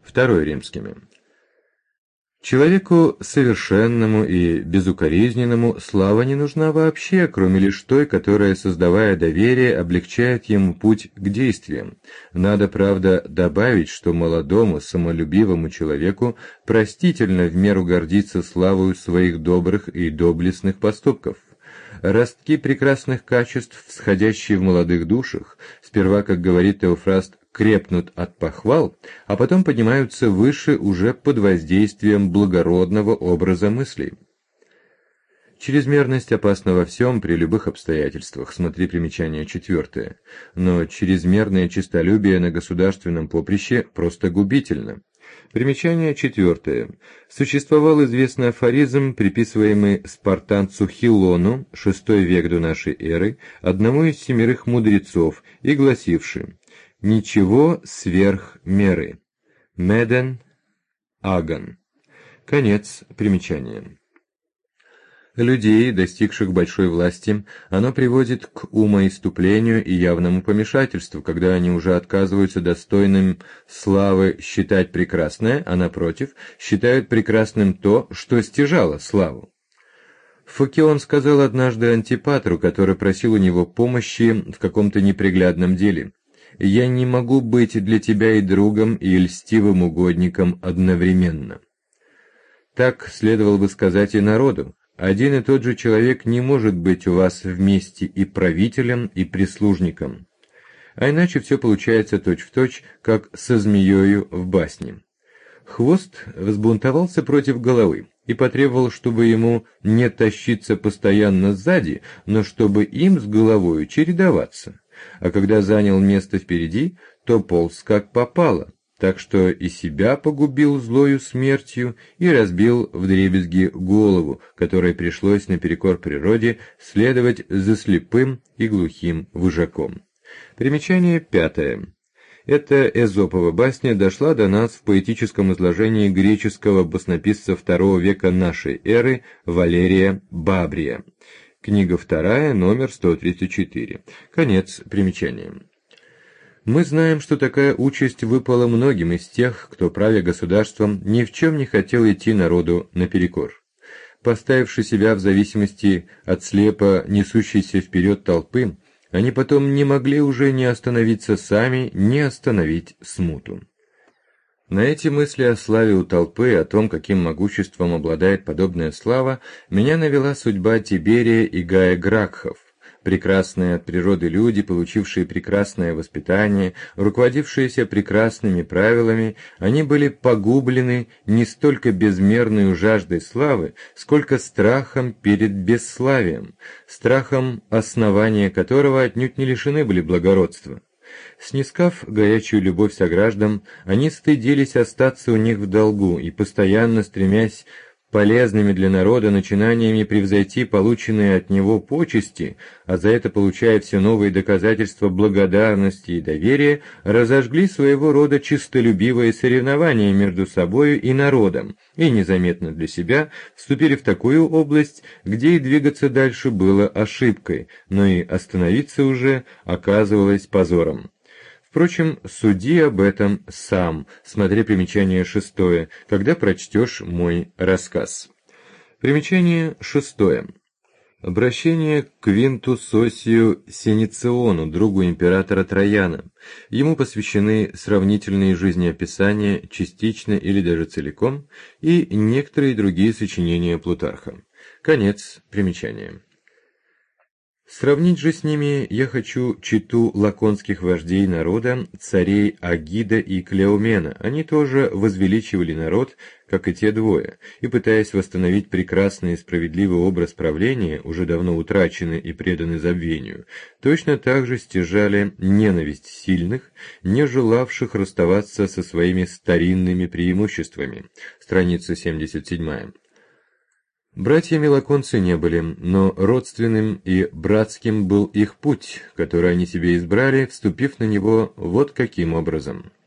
II римскими. Человеку совершенному и безукоризненному слава не нужна вообще, кроме лишь той, которая, создавая доверие, облегчает ему путь к действиям. Надо, правда, добавить, что молодому, самолюбивому человеку простительно в меру гордиться славою своих добрых и доблестных поступков. Ростки прекрасных качеств, всходящие в молодых душах, сперва, как говорит Теофраст, крепнут от похвал, а потом поднимаются выше уже под воздействием благородного образа мыслей. Чрезмерность опасна во всем при любых обстоятельствах, смотри примечание 4. Но чрезмерное честолюбие на государственном поприще просто губительно. Примечание 4. Существовал известный афоризм, приписываемый спартанцу Хилону, VI век до нашей эры, одному из 7 мудрецов, и гласивший: «Ничего сверх меры». Меден Аган. Конец примечания. Людей, достигших большой власти, оно приводит к умоиступлению и явному помешательству, когда они уже отказываются достойным славы считать прекрасное, а напротив, считают прекрасным то, что стяжало славу. Фокион сказал однажды Антипатру, который просил у него помощи в каком-то неприглядном деле: «Я не могу быть для тебя и другом, и льстивым угодником одновременно». Так следовало бы сказать и народу. Один и тот же человек не может быть у вас вместе и правителем, и прислужником. А иначе все получается точь-в-точь, как со змеёю в басне. Хвост взбунтовался против головы и потребовал, чтобы ему не тащиться постоянно сзади, но чтобы им с головою чередоваться. А когда занял место впереди, то полз как попало, так что и себя погубил злою смертью и разбил вдребезги голову, которой пришлось наперекор природе следовать за слепым и глухим вожаком. Примечание 5. Эта Эзопова басня дошла до нас в поэтическом изложении греческого баснописца II века нашей эры Валерия Бабрия. Книга 2, номер 134. Конец примечания. Мы знаем, что такая участь выпала многим из тех, кто, правя государством, ни в чем не хотел идти народу наперекор. Поставивши себя в зависимости от слепо несущейся вперед толпы, они потом не могли уже ни остановиться сами, ни остановить смуту. На эти мысли о славе у толпы, о том, каким могуществом обладает подобная слава, меня навела судьба Тиберия и Гая Гракхов. Прекрасные от природы люди, получившие прекрасное воспитание, руководившиеся прекрасными правилами, они были погублены не столько безмерной жаждой славы, сколько страхом перед бесславием, страхом, основания которого отнюдь не лишены были благородства. Снискав горячую любовь сограждан, они стыдились остаться у них в долгу и, постоянно стремясь полезными для народа начинаниями превзойти полученные от него почести, а за это получая все новые доказательства благодарности и доверия, разожгли своего рода чистолюбивое соревнование между собою и народом, и незаметно для себя вступили в такую область, где и двигаться дальше было ошибкой, но и остановиться уже оказывалось позором. Впрочем, суди об этом сам, смотри примечание 6, когда прочтешь мой рассказ. Примечание 6. Обращение к Квинту Сосию Синициону, другу императора Трояна. Ему посвящены сравнительные жизнеописания, частично или даже целиком, и некоторые другие сочинения Плутарха. Конец примечания. Сравнить же с ними я хочу читу лаконских вождей народа, царей Агида и Клеомена. Они тоже возвеличивали народ, как и те двое, и, пытаясь восстановить прекрасный и справедливый образ правления, уже давно утраченный и преданный забвению, точно так же стяжали ненависть сильных, не желавших расставаться со своими старинными преимуществами. Страница 77. Братьями-лаконцы не были, но родственным и братским был их путь, который они себе избрали, вступив на него вот каким образом.